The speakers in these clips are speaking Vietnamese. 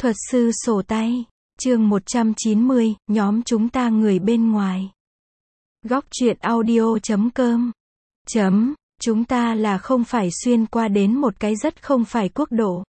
Thuật sư sổ tay, chương 190, nhóm chúng ta người bên ngoài. Góc truyện audio.com. Chúng ta là không phải xuyên qua đến một cái rất không phải quốc độ.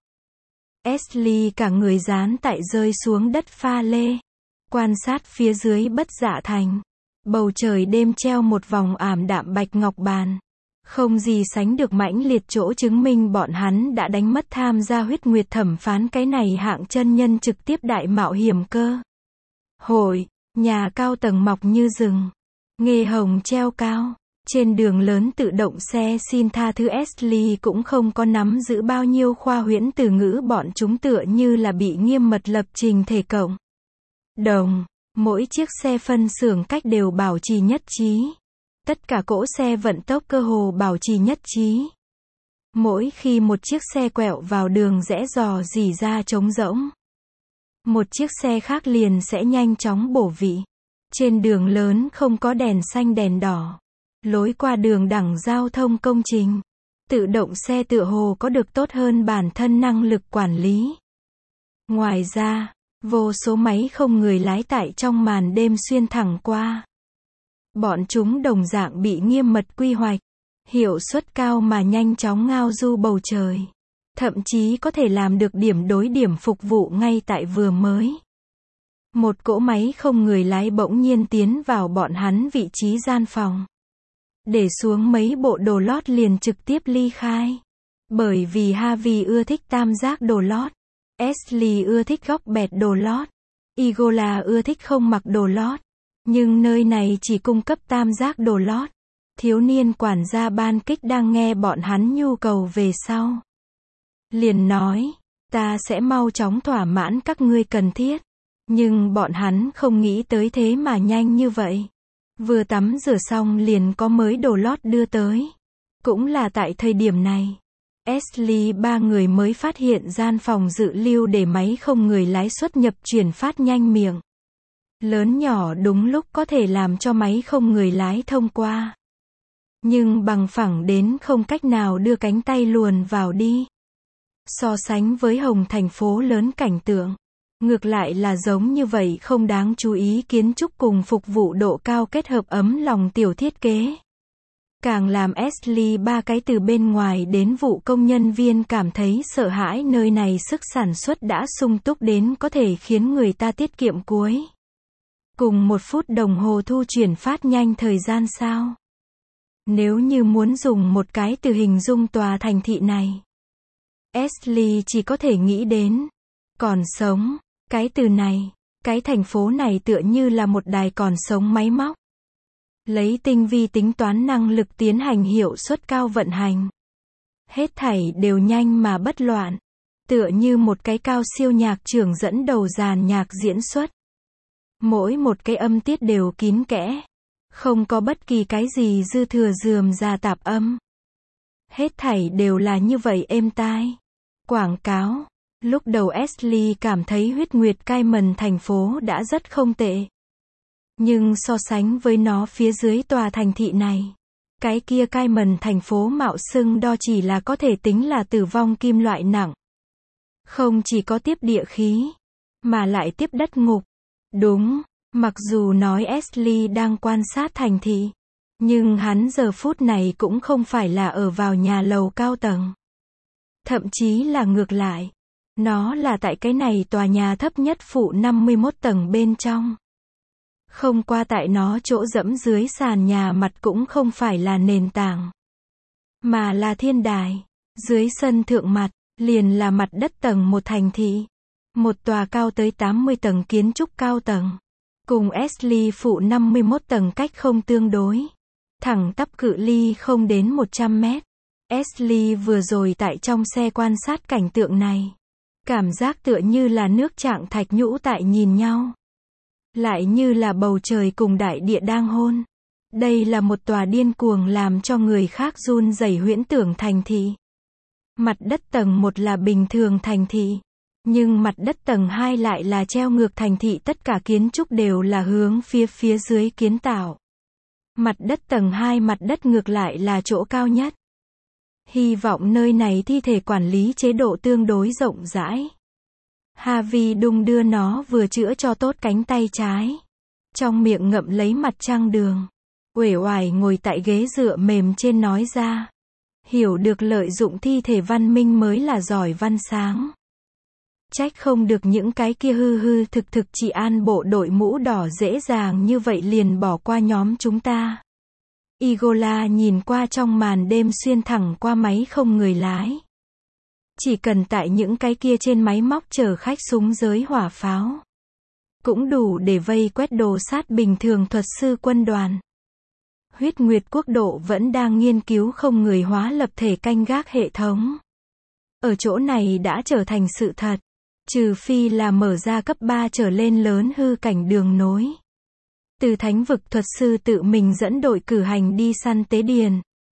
Ashley cả người dán tại rơi xuống đất pha lê. Quan sát phía dưới Bất Dạ Thành. Bầu trời đêm treo một vòng ảm đạm bạch ngọc bàn. Không gì sánh được mãnh liệt chỗ chứng minh bọn hắn đã đánh mất tham gia huyết nguyệt thẩm phán cái này hạng chân nhân trực tiếp đại mạo hiểm cơ. Hội, nhà cao tầng mọc như rừng. Nghề hồng treo cao. Trên đường lớn tự động xe xin tha thứ Ashley cũng không có nắm giữ bao nhiêu khoa huyễn từ ngữ, bọn chúng tựa như là bị nghiêm mật lập trình thể cộng đồng. Mỗi chiếc xe phân xưởng cách đều bảo trì nhất trí. Tất cả cỗ xe vận tốc cơ hồ bảo trì nhất trí. Mỗi khi một chiếc xe quẹo vào đường rẽ rò rỉ ra trống rỗng, một chiếc xe khác liền sẽ nhanh chóng bổ vị. Trên đường lớn không có đèn xanh đèn đỏ. Lối qua đường đẳng giao thông công trình. Tự động xe tựa hồ có được tốt hơn bản thân năng lực quản lý. Ngoài ra, vô số máy không người lái tại trong màn đêm xuyên thẳng qua. Bọn chúng đồng dạng bị nghiêm mật quy hoạch, hiệu suất cao mà nhanh chóng ngao du bầu trời. Thậm chí có thể làm được điểm đối điểm phục vụ ngay tại vừa mới. Một cỗ máy không người lái bỗng nhiên tiến vào bọn hắn vị trí gian phòng. Để xuống mấy bộ đồ lót liền trực tiếp ly khai. Bởi vì Harvey ưa thích tam giác đồ lót. Ashley ưa thích góc bẹt đồ lót. Igola ưa thích không mặc đồ lót. Nhưng nơi này chỉ cung cấp tam giác đồ lót. Thiếu niên quản gia ban kích đang nghe bọn hắn nhu cầu về sau. Liền nói, ta sẽ mau chóng thỏa mãn các ngươi cần thiết. Nhưng bọn hắn không nghĩ tới thế mà nhanh như vậy. Vừa tắm rửa xong liền có mới đồ lót đưa tới. Cũng là tại thời điểm này, Ashley ba người mới phát hiện gian phòng dự lưu để máy không người lái xuất nhập chuyển phát nhanh miệng lớn nhỏ đúng lúc có thể làm cho máy không người lái thông qua. Nhưng bằng phẳng đến không cách nào đưa cánh tay luồn vào đi. So sánh với Hồng thành phố lớn cảnh tượng, ngược lại là giống như vậy không đáng chú ý kiến trúc cùng phục vụ độ cao kết hợp ấm lòng tiểu thiết kế. Càng làm Ashley ba cái từ bên ngoài đến vụ công nhân viên cảm thấy sợ hãi, nơi này sức sản xuất đã sung túc đến có thể khiến người ta tiết kiệm cuối cùng 1 phút đồng hồ thu chuyển phát nhanh thời gian sao. Nếu như muốn dùng một cái từ hình dung tòa thành thị này, Ashley chỉ có thể nghĩ đến còn sống. Cái từ này, cái thành phố này tựa như là một đài còn sống máy móc. Lấy tinh vi tính toán năng lực tiến hành hiệu suất cao vận hành. Hết thảy đều nhanh mà bất loạn. Tựa như một cái cao siêu nhạc trưởng dẫn đầu dàn nhạc diễn xuất. Mỗi một cái âm tiết đều kín kẽ. Không có bất kỳ cái gì dư thừa rườm rà tạp âm. Hết thảy đều là như vậy êm tai. Quảng cáo. Lúc đầu Ashley cảm thấy huyết nguyệt Cayman thành phố đã rất không tệ. Nhưng so sánh với nó phía dưới tòa thành thị này, cái kia Cayman thành phố mạo xưng đo chỉ là có thể tính là tử vong kim loại nặng. Không chỉ có tiếp địa khí, mà lại tiếp đất ngục. Đúng, mặc dù nói Ashley đang quan sát thành thị, nhưng hắn giờ phút này cũng không phải là ở vào nhà lầu cao tầng. Thậm chí là ngược lại. Nó là tại cái này tòa nhà thấp nhất phụ 51 tầng bên trong. Không qua tại nó chỗ dẫm dưới sàn nhà mặt cũng không phải là nền tảng, mà là thiên đài. Dưới sân thượng mặt, liền là mặt đất tầng 1 thành thị. Một tòa cao tới 80 tầng kiến trúc cao tầng. Cùng Ashley phụ 51 tầng cách không tương đối. Thẳng tắp cự ly không đến 100 mét. Ashley vừa rồi tại trong xe quan sát cảnh tượng này. Cảm giác tựa như là nước trạng thạch nhũ tại nhìn nhau. Lại như là bầu trời cùng đại địa đang hôn. Đây là một tòa điên cuồng làm cho người khác run rẩy huyễn tưởng thành thị. Mặt đất tầng 1 là bình thường thành thị. Nhưng mặt đất tầng 2 lại là treo ngược thành thị, tất cả kiến trúc đều là hướng phía dưới kiến tạo. Mặt đất tầng 2 mặt đất ngược lại là chỗ cao nhất. Hy vọng nơi này thi thể quản lý chế độ tương đối rộng rãi. Harvey đung đưa nó vừa chữa cho tốt cánh tay trái. Trong miệng ngậm lấy mặt trăng đường. Uể oải ngồi tại ghế dựa mềm trên nói ra. Hiểu được lợi dụng thi thể văn minh mới là giỏi văn sáng. Trách không được những cái kia hư hư thực trị an bộ đội mũ đỏ dễ dàng như vậy liền bỏ qua nhóm chúng ta. Igola nhìn qua trong màn đêm xuyên thẳng qua máy không người lái. Chỉ cần tại những cái kia trên máy móc chở khách súng giới hỏa pháo. Cũng đủ để vây quét đồ sát bình thường thuật sư quân đoàn. Huyết Nguyệt Quốc độ vẫn đang nghiên cứu không người hóa lập thể canh gác hệ thống. Ở chỗ này đã trở thành sự thật. Trừ phi là mở ra cấp 3 trở lên lớn hư cảnh đường nối. Từ thánh vực thuật sư tự mình dẫn đội cử hành đi săn tế điền.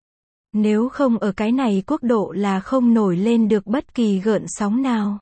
Nếu không ở cái này quốc độ là không nổi lên được bất kỳ gợn sóng nào.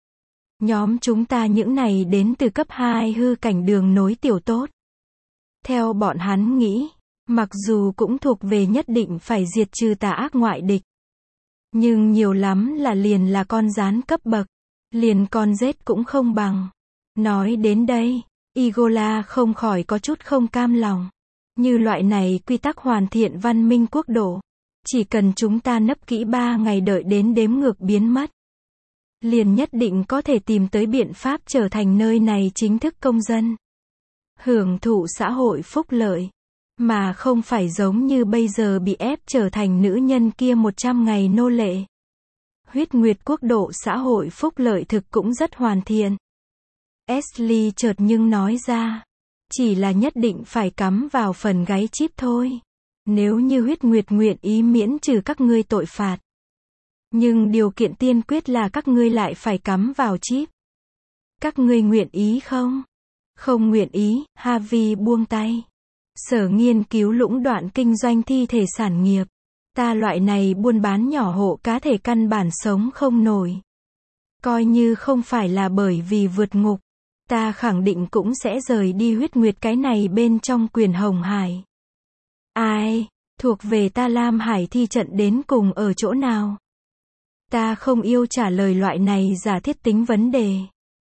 Nhóm chúng ta những này đến từ cấp 2 hư cảnh đường nối tiểu tốt. Theo bọn hắn nghĩ, mặc dù cũng thuộc về nhất định phải diệt trừ tà ác ngoại địch. Nhưng nhiều lắm là liền là con gián cấp bậc. Liền con rết cũng không bằng. Nói đến đây, Igola không khỏi có chút không cam lòng. Như loại này quy tắc hoàn thiện văn minh quốc độ. Chỉ cần chúng ta nấp kỹ 3 ngày đợi đến đếm ngược biến mất. Liền nhất định có thể tìm tới biện pháp trở thành nơi này chính thức công dân. Hưởng thụ xã hội phúc lợi. Mà không phải giống như bây giờ bị ép trở thành nữ nhân kia 100 ngày nô lệ. Huyết Nguyệt Quốc độ xã hội phúc lợi thực cũng rất hoàn thiện. Ashley chợt nhưng nói ra. Chỉ là nhất định phải cắm vào phần gáy chip thôi. Nếu như Huyết Nguyệt nguyện ý miễn trừ các ngươi tội phạt. Nhưng điều kiện tiên quyết là các ngươi lại phải cắm vào chip. Các ngươi nguyện ý không? Không nguyện ý, Harvey buông tay. Sở nghiên cứu lũng đoạn kinh doanh thi thể sản nghiệp. Ta loại này buôn bán nhỏ hộ cá thể căn bản sống không nổi. Coi như không phải là bởi vì vượt ngục. Ta khẳng định cũng sẽ rời đi Huyết Nguyệt cái này bên trong quyền Hồng Hải. Ai, thuộc về ta Lam Hải thi trận đến cùng ở chỗ nào? Ta không yêu trả lời loại này giả thiết tính vấn đề.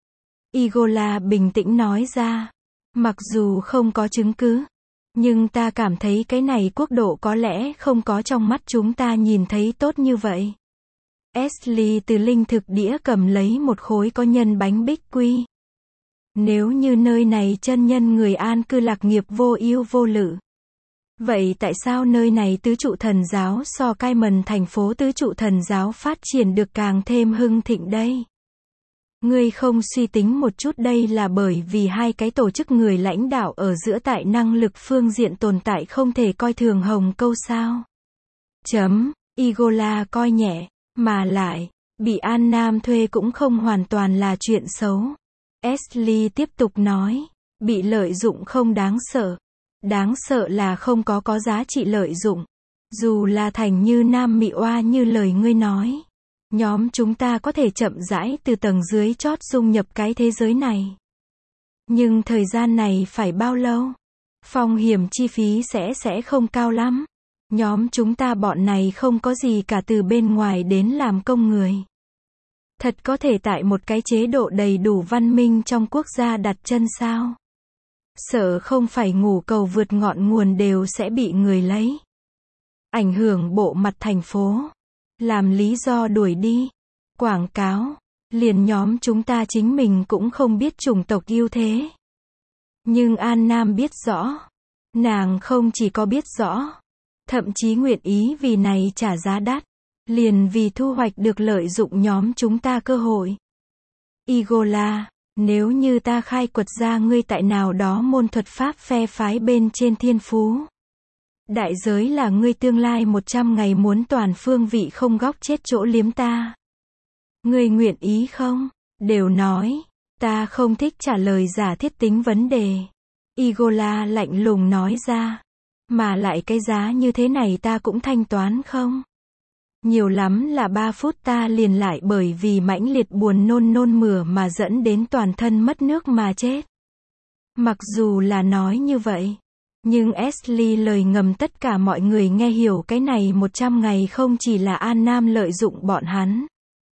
Igola bình tĩnh nói ra. Mặc dù không có chứng cứ. Nhưng ta cảm thấy cái này quốc độ có lẽ không có trong mắt chúng ta nhìn thấy tốt như vậy. Ashley từ linh thực đĩa cầm lấy một khối có nhân bánh bích quy. Nếu như nơi này chân nhân người an cư lạc nghiệp vô ưu vô lự. Vậy tại sao nơi này tứ trụ thần giáo so Cayman thành phố tứ trụ thần giáo phát triển được càng thêm hưng thịnh đây? Ngươi không suy tính một chút đây là bởi vì hai cái tổ chức người lãnh đạo ở giữa tại năng lực phương diện tồn tại không thể coi thường Hồng Câu sao? Igola coi nhẹ, mà lại, bị An Nam thuê cũng không hoàn toàn là chuyện xấu. Ashley tiếp tục nói, bị lợi dụng không đáng sợ. Đáng sợ là không có giá trị lợi dụng. Dù là thành như Nam Mị Oa như lời ngươi nói. Nhóm chúng ta có thể chậm rãi từ tầng dưới chót dung nhập cái thế giới này. Nhưng thời gian này phải bao lâu? Phong hiểm chi phí sẽ không cao lắm. Nhóm chúng ta bọn này không có gì cả từ bên ngoài đến làm công người. Thật có thể tại một cái chế độ đầy đủ văn minh trong quốc gia đặt chân sao? Sợ không phải ngủ cầu vượt ngọn nguồn đều sẽ bị người lấy. Ảnh hưởng bộ mặt thành phố. Làm lý do đuổi đi. Quảng cáo. Liền nhóm chúng ta chính mình cũng không biết chủng tộc ưu thế. Nhưng An Nam biết rõ. Nàng không chỉ có biết rõ. Thậm chí nguyện ý vì này trả giá đắt. Liền vì thu hoạch được lợi dụng nhóm chúng ta cơ hội. Igola, nếu như ta khai quật ra ngươi tại nào đó môn thuật pháp phe phái bên trên thiên phú. Đại giới là ngươi tương lai 100 ngày muốn toàn phương vị không góc chết chỗ liếm ta. Ngươi nguyện ý không? Đều nói, ta không thích trả lời giả thiết tính vấn đề. Igola lạnh lùng nói ra. Mà lại cái giá như thế này ta cũng thanh toán không? Nhiều lắm là 3 phút ta liền lại bởi vì mãnh liệt buồn nôn mửa mà dẫn đến toàn thân mất nước mà chết. Mặc dù là nói như vậy. Nhưng Ashley lời ngầm tất cả mọi người nghe hiểu cái này 100 ngày không chỉ là An Nam lợi dụng bọn hắn.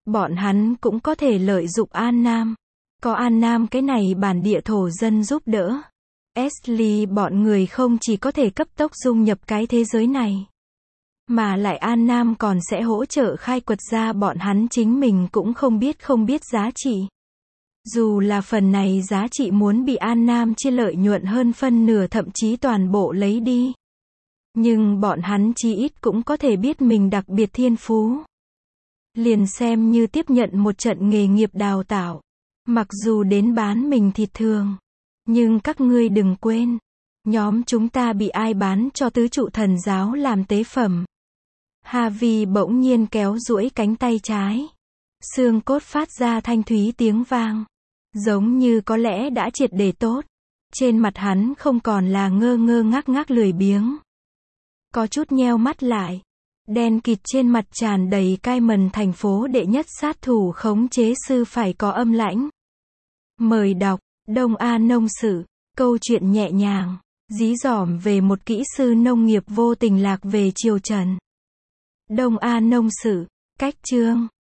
Bọn hắn cũng có thể lợi dụng An Nam. Có An Nam cái này bản địa thổ dân giúp đỡ. Ashley bọn người không chỉ có thể cấp tốc dung nhập cái thế giới này, mà lại An Nam còn sẽ hỗ trợ khai quật ra bọn hắn chính mình cũng không biết giá trị. Dù là phần này giá trị muốn bị An Nam chia lợi nhuận hơn phân nửa thậm chí toàn bộ lấy đi. Nhưng bọn hắn chí ít cũng có thể biết mình đặc biệt thiên phú. Liền xem như tiếp nhận một trận nghề nghiệp đào tạo. Mặc dù đến bán mình thịt thường. Nhưng các ngươi đừng quên. Nhóm chúng ta bị ai bán cho tứ trụ thần giáo làm tế phẩm. Harvey bỗng nhiên kéo duỗi cánh tay trái. Xương cốt phát ra thanh thúy tiếng vang. Giống như có lẽ đã triệt để tốt. Trên mặt hắn không còn là ngơ ngơ ngác lười biếng. Có chút nheo mắt lại. Đen kịt trên mặt tràn đầy cai mần thành phố đệ nhất sát thủ khống chế sư phải có âm lãnh. Mời đọc, Đông A Nông Sự, câu chuyện nhẹ nhàng, dí dỏm về một kỹ sư nông nghiệp vô tình lạc về triều Trần. Đông A Nông Sự, cách chương.